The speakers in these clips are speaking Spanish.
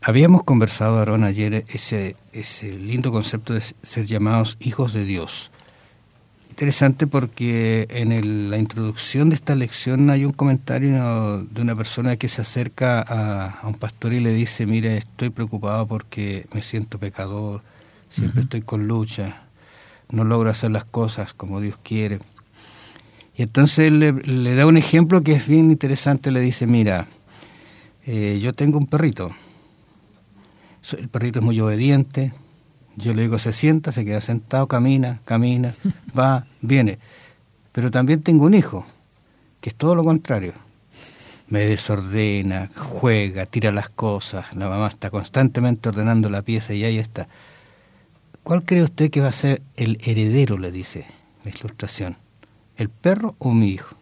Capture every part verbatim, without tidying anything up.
habíamos conversado, Aarón, ayer ese, ese lindo concepto de ser llamados hijos de Dios. Interesante porque en el, la introducción de esta lección hay un comentario de una persona que se acerca a, a un pastor y le dice: mire, estoy preocupado porque me siento pecador, siempre uh-huh. estoy con lucha, no logro hacer las cosas como Dios quiere. Y entonces él le, le da un ejemplo que es bien interesante. Le dice: mira, eh, yo tengo un perrito, el perrito es muy obediente. Yo le digo, se sienta, se queda sentado, camina, camina, va, viene. Pero también tengo un hijo, que es todo lo contrario. Me desordena, juega, tira las cosas. La mamá está constantemente ordenando la pieza y ahí está. ¿Cuál cree usted que va a ser el heredero?, le dice la ilustración. ¿El perro o mi hijo?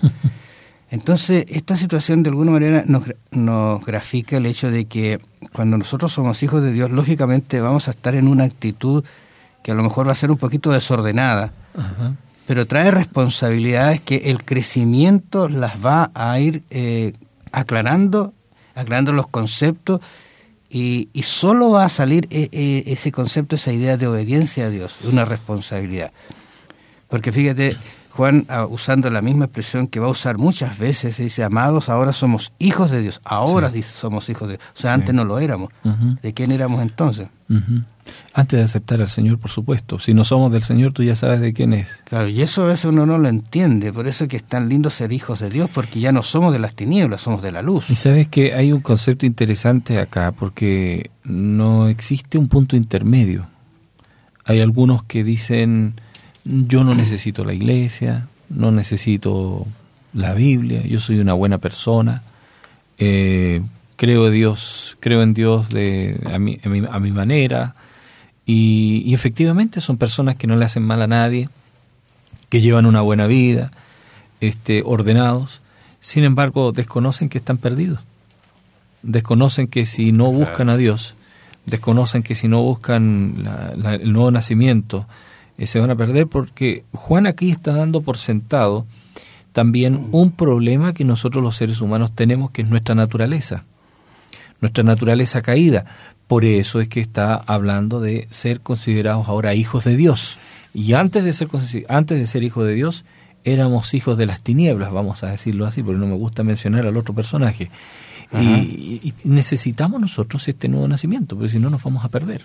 Entonces, esta situación de alguna manera nos, nos grafica el hecho de que cuando nosotros somos hijos de Dios, lógicamente vamos a estar en una actitud que a lo mejor va a ser un poquito desordenada, uh-huh. pero trae responsabilidades que el crecimiento las va a ir eh, aclarando, aclarando los conceptos, y, y solo va a salir eh, eh, ese concepto, esa idea de obediencia a Dios, de una responsabilidad. Porque fíjate, Juan, usando la misma expresión que va a usar muchas veces, dice: amados, ahora somos hijos de Dios. Ahora sí. dice, somos hijos de Dios. O sea, sí. antes no lo éramos. Uh-huh. ¿De quién éramos entonces? Uh-huh. Antes de aceptar al Señor, por supuesto. Si no somos del Señor, tú ya sabes de quién es. Claro, y eso a veces uno no lo entiende. Por eso es que es tan lindo ser hijos de Dios, porque ya no somos de las tinieblas, somos de la luz. Y sabes que hay un concepto interesante acá, porque no existe un punto intermedio. Hay algunos que dicen: yo no necesito la iglesia, no necesito la Biblia, yo soy una buena persona, eh, creo en Dios, creo en Dios de a mi, a mi, a mi manera, y, y efectivamente son personas que no le hacen mal a nadie, que llevan una buena vida, este, ordenados. Sin embargo, desconocen que están perdidos, desconocen que si no buscan a Dios, desconocen que si no buscan la, la, el nuevo nacimiento, Eh, se van a perder, porque Juan aquí está dando por sentado también un problema que nosotros los seres humanos tenemos, que es nuestra naturaleza, nuestra naturaleza caída. Por eso es que está hablando de ser considerados ahora hijos de Dios. Y antes de ser antes de ser hijos de Dios, éramos hijos de las tinieblas, vamos a decirlo así, porque no me gusta mencionar al otro personaje. Y, y, y necesitamos nosotros este nuevo nacimiento, porque si no nos vamos a perder.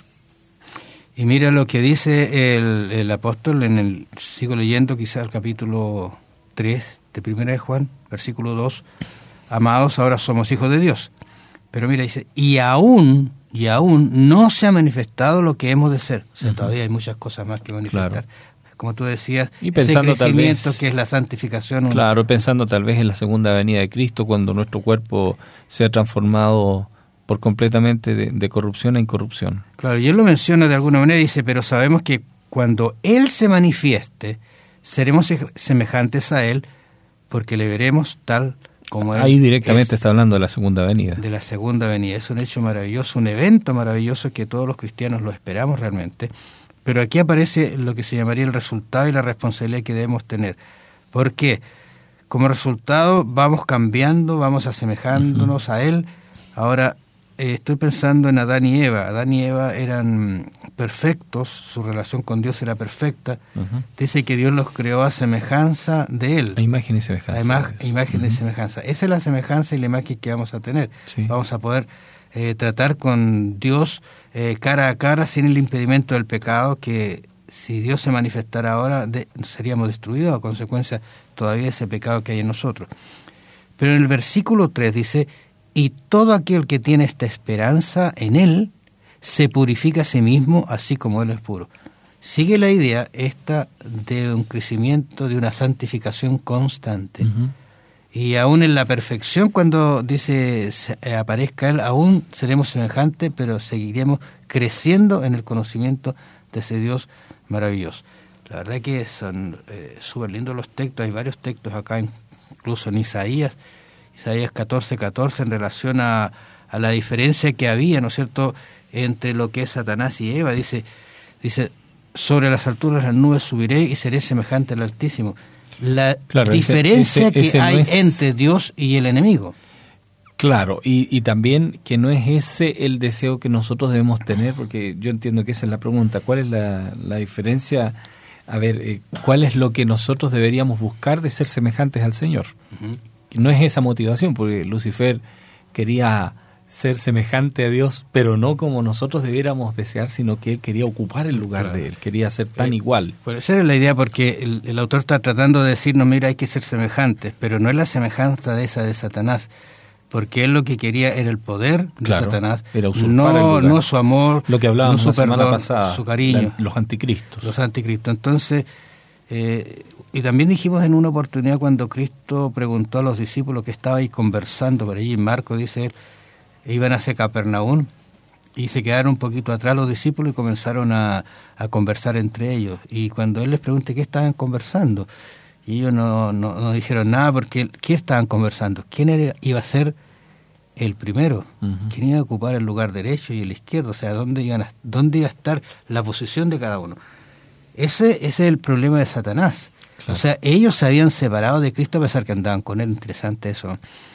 Y mira lo que dice el, el apóstol en el, sigo leyendo quizás el capítulo tres de Primera de Juan, versículo dos: amados, ahora somos hijos de Dios. Pero mira, dice, y aún, y aún no se ha manifestado lo que hemos de ser. O sea, uh-huh. todavía hay muchas cosas más que manifestar. Claro. Como tú decías, y pensando ese crecimiento tal vez, que es la santificación. Un... Claro, pensando tal vez en la segunda venida de Cristo, cuando nuestro cuerpo sea transformado por completamente de, de corrupción a incorrupción. Claro, y él lo menciona de alguna manera, dice: pero sabemos que cuando Él se manifieste, seremos semejantes a Él, porque le veremos tal como Él. Ahí directamente es. Está hablando de la segunda venida. De la segunda venida. Es un hecho maravilloso, un evento maravilloso que todos los cristianos lo esperamos realmente. Pero aquí aparece lo que se llamaría el resultado y la responsabilidad que debemos tener. ¿Por qué? Como resultado vamos cambiando, vamos asemejándonos uh-huh. a Él. Ahora, eh, estoy pensando en Adán y Eva. Adán y Eva eran perfectos, su relación con Dios era perfecta. Uh-huh. Dice que Dios los creó a semejanza de Él. A imagen y semejanza. A ima- imagen uh-huh. y semejanza. Esa es la semejanza y la imagen que vamos a tener. Sí. Vamos a poder eh, tratar con Dios eh, cara a cara sin el impedimento del pecado, que si Dios se manifestara ahora de, seríamos destruidos a consecuencia todavía de ese pecado que hay en nosotros. Pero en el versículo tres dice: y todo aquel que tiene esta esperanza en Él se purifica a sí mismo, así como Él es puro. Sigue la idea esta de un crecimiento, de una santificación constante. Uh-huh. Y aún en la perfección, cuando dice eh, aparezca Él, aún seremos semejantes, pero seguiremos creciendo en el conocimiento de ese Dios maravilloso. La verdad que son eh, súper lindos los textos. Hay varios textos acá, incluso en Isaías, Isaías catorce, catorce, en relación a, a la diferencia que había, ¿no es cierto?, entre lo que es Satanás y Eva. Dice, dice sobre las alturas de las nubes subiré y seré semejante al Altísimo. La claro, diferencia ese, ese, ese que hay no es... entre Dios y el enemigo. Claro, y, y también que no es ese el deseo que nosotros debemos tener, porque yo entiendo que esa es la pregunta. ¿Cuál es la, la diferencia? A ver, eh, ¿cuál es lo que nosotros deberíamos buscar de ser semejantes al Señor? Uh-huh. No es esa motivación, porque Lucifer quería ser semejante a Dios, pero no como nosotros debiéramos desear, sino que él quería ocupar el lugar claro. de él, quería ser tan eh, igual. Puede ser la idea, porque el, el autor está tratando de decirnos, mira, hay que ser semejantes, pero no es la semejanza de esa de Satanás, porque él lo que quería era el poder de claro, Satanás, era usurpar no, el lugar. No su amor, lo que hablábamos no su la semana perdón, pasada, su cariño. La, los anticristos. Los anticristos. Entonces, eh, y también dijimos en una oportunidad cuando Cristo preguntó a los discípulos que estaban ahí conversando por allí, en Marcos dice él, iban hacia Capernaum y se quedaron un poquito atrás los discípulos y comenzaron a, a conversar entre ellos. Y cuando él les pregunta qué estaban conversando, y ellos no, no, no dijeron nada porque ¿qué estaban conversando? ¿Quién era, iba a ser el primero? Uh-huh. ¿Quién iba a ocupar el lugar derecho y el izquierdo? O sea, ¿dónde, iban a, dónde iba a estar la posición de cada uno? Ese, ese es el problema de Satanás. Claro. O sea, ellos se habían separado de Cristo a pesar que andaban con él. Interesante eso.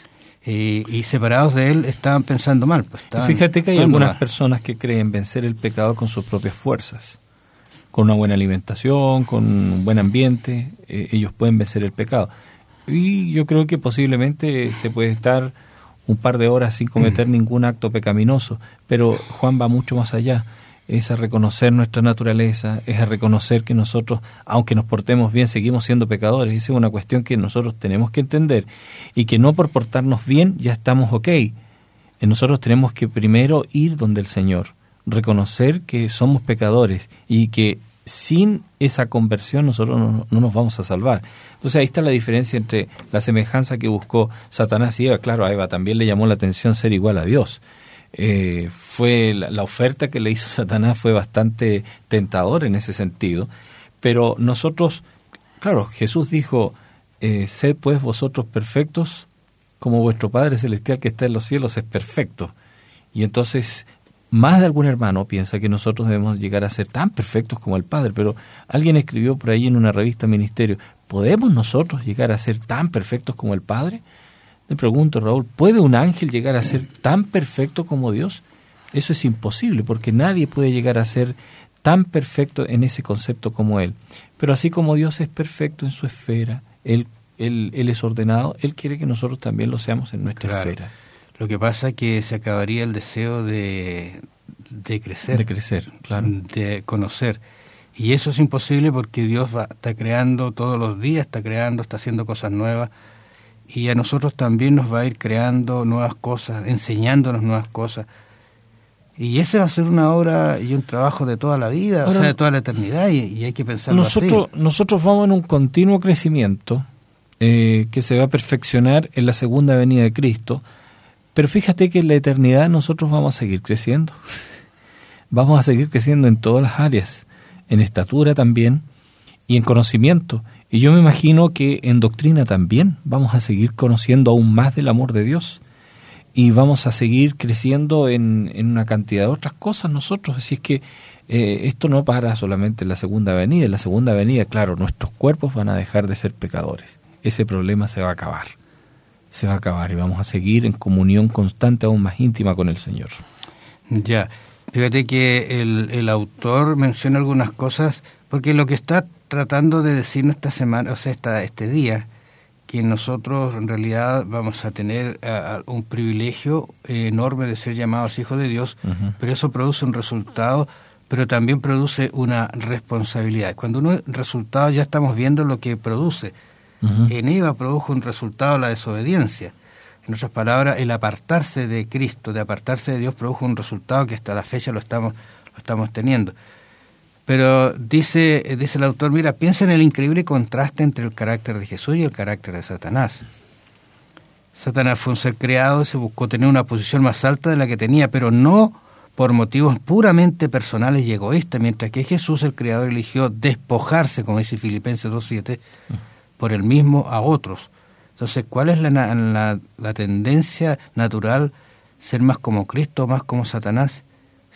Y, y separados de él estaban pensando mal. Pues estaban Fíjate que hay algunas mal. personas que creen vencer el pecado con sus propias fuerzas. Con una buena alimentación, con un buen ambiente, eh, ellos pueden vencer el pecado. Y yo creo que posiblemente se puede estar un par de horas sin cometer mm. ningún acto pecaminoso. Pero Juan va mucho más allá. Es a reconocer nuestra naturaleza, es a reconocer que nosotros, aunque nos portemos bien, seguimos siendo pecadores. Esa es una cuestión que nosotros tenemos que entender y que no por portarnos bien ya estamos ok. Nosotros tenemos que primero ir donde el Señor, reconocer que somos pecadores y que sin esa conversión nosotros no, no nos vamos a salvar. Entonces ahí está la diferencia entre la semejanza que buscó Satanás y Eva. Claro, a Eva también le llamó la atención ser igual a Dios. Eh, fue la, la oferta que le hizo Satanás fue bastante tentadora en ese sentido, pero nosotros, claro, Jesús dijo, eh, sed pues vosotros perfectos como vuestro Padre Celestial que está en los cielos es perfecto. Y entonces más de algún hermano piensa que nosotros debemos llegar a ser tan perfectos como el Padre, pero alguien escribió por ahí en una revista Ministerio, ¿podemos nosotros llegar a ser tan perfectos como el Padre? Me pregunto, Raúl, ¿puede un ángel llegar a ser tan perfecto como Dios? Eso es imposible, porque nadie puede llegar a ser tan perfecto en ese concepto como Él. Pero así como Dios es perfecto en su esfera, Él, él, él es ordenado, Él quiere que nosotros también lo seamos en nuestra claro. esfera. Lo que pasa es que se acabaría el deseo de, de crecer. De crecer, claro. De conocer. Y eso es imposible porque Dios va, está creando todos los días, está creando, está haciendo cosas nuevas. Y a nosotros también nos va a ir creando nuevas cosas, enseñándonos nuevas cosas. Y ese va a ser una obra y un trabajo de toda la vida, Ahora, o sea, de toda la eternidad, y, y hay que pensarlo nosotros, así. Nosotros vamos en un continuo crecimiento eh, que se va a perfeccionar en la segunda venida de Cristo, pero fíjate que en la eternidad nosotros vamos a seguir creciendo. Vamos a seguir creciendo en todas las áreas, en estatura también y en conocimiento. Y yo me imagino que en doctrina también vamos a seguir conociendo aún más del amor de Dios y vamos a seguir creciendo en, en una cantidad de otras cosas nosotros. Así es que eh, esto no para solamente en la segunda venida. En la segunda venida, claro, nuestros cuerpos van a dejar de ser pecadores. Ese problema se va a acabar. Se va a acabar y vamos a seguir en comunión constante, aún más íntima con el Señor. Ya, fíjate que el, el autor menciona algunas cosas, porque lo que está tratando de decirnos esta semana, o sea, esta, este día, que nosotros en realidad vamos a tener a, a un privilegio eh, enorme de ser llamados hijos de Dios, uh-huh. pero eso produce un resultado, pero también produce una responsabilidad. Cuando uno resultado ya estamos viendo lo que produce. Uh-huh. En Eva produjo un resultado la desobediencia. En otras palabras, el apartarse de Cristo, de apartarse de Dios, produjo un resultado que hasta la fecha lo estamos, lo estamos teniendo. Pero dice, dice el autor, mira, piensa en el increíble contraste entre el carácter de Jesús y el carácter de Satanás. Satanás fue un ser creado y se buscó tener una posición más alta de la que tenía, pero no por motivos puramente personales y egoístas, mientras que Jesús, el Creador, eligió despojarse, como dice Filipenses dos siete, por él mismo a otros. Entonces, ¿cuál es la, la, la tendencia natural? ¿Ser más como Cristo o más como Satanás?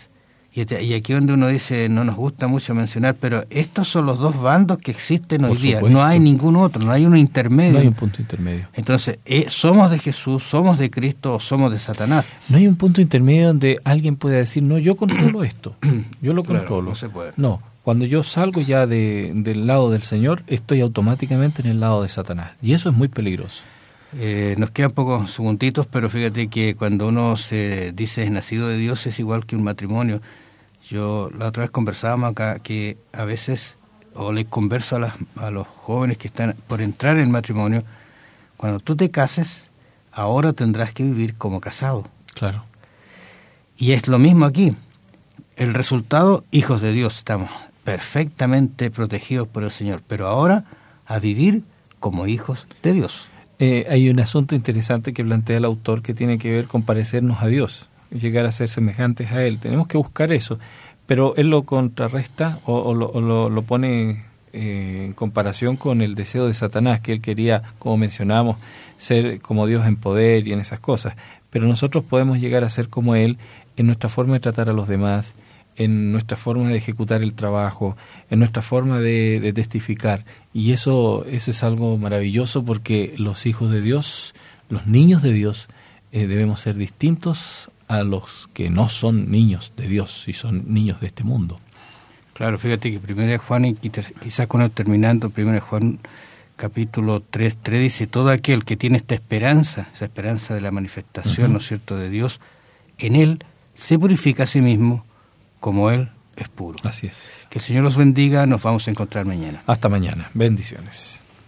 Y, te, y aquí donde uno dice, no nos gusta mucho mencionar, pero estos son los dos bandos que existen hoy día. No hay ningún otro, no hay uno intermedio. No hay un punto intermedio. Entonces, eh, ¿somos de Jesús, somos de Cristo o somos de Satanás? No hay un punto intermedio donde alguien pueda decir, no, yo controlo esto, yo lo Claro, controlo. no se puede. No, cuando yo salgo ya de, del lado del Señor, estoy automáticamente en el lado de Satanás. Y eso es muy peligroso. Eh, nos quedan pocos segunditos, pero fíjate que cuando uno se dice es nacido de Dios es igual que un matrimonio. Yo la otra vez conversábamos acá que a veces, o les converso a, las, a los jóvenes que están por entrar en el matrimonio, cuando tú te cases, ahora tendrás que vivir como casado. Claro. Y es lo mismo aquí. El resultado, hijos de Dios, estamos perfectamente protegidos por el Señor, pero ahora a vivir como hijos de Dios. Eh, hay un asunto interesante que plantea el autor que tiene que ver con parecernos a Dios, llegar a ser semejantes a Él. Tenemos que buscar eso, pero Él lo contrarresta o, o, lo, o lo, lo pone eh, en comparación con el deseo de Satanás, que Él quería, como mencionamos, ser como Dios en poder y en esas cosas. Pero nosotros podemos llegar a ser como Él en nuestra forma de tratar a los demás, en nuestra forma de ejecutar el trabajo, en nuestra forma de, de testificar. Y eso, eso es algo maravilloso porque los hijos de Dios, los niños de Dios, eh, debemos ser distintos a los que no son niños de Dios y son niños de este mundo. Claro, fíjate que primero de Juan, y quizás con él terminando, primero de Juan capítulo tres, tres dice, todo aquel que tiene esta esperanza, esa esperanza de la manifestación, uh-huh. ¿no es cierto?, de Dios, en él se purifica a sí mismo como Él es puro. Así es. Que el Señor los bendiga, nos vamos a encontrar mañana. Hasta mañana. Bendiciones.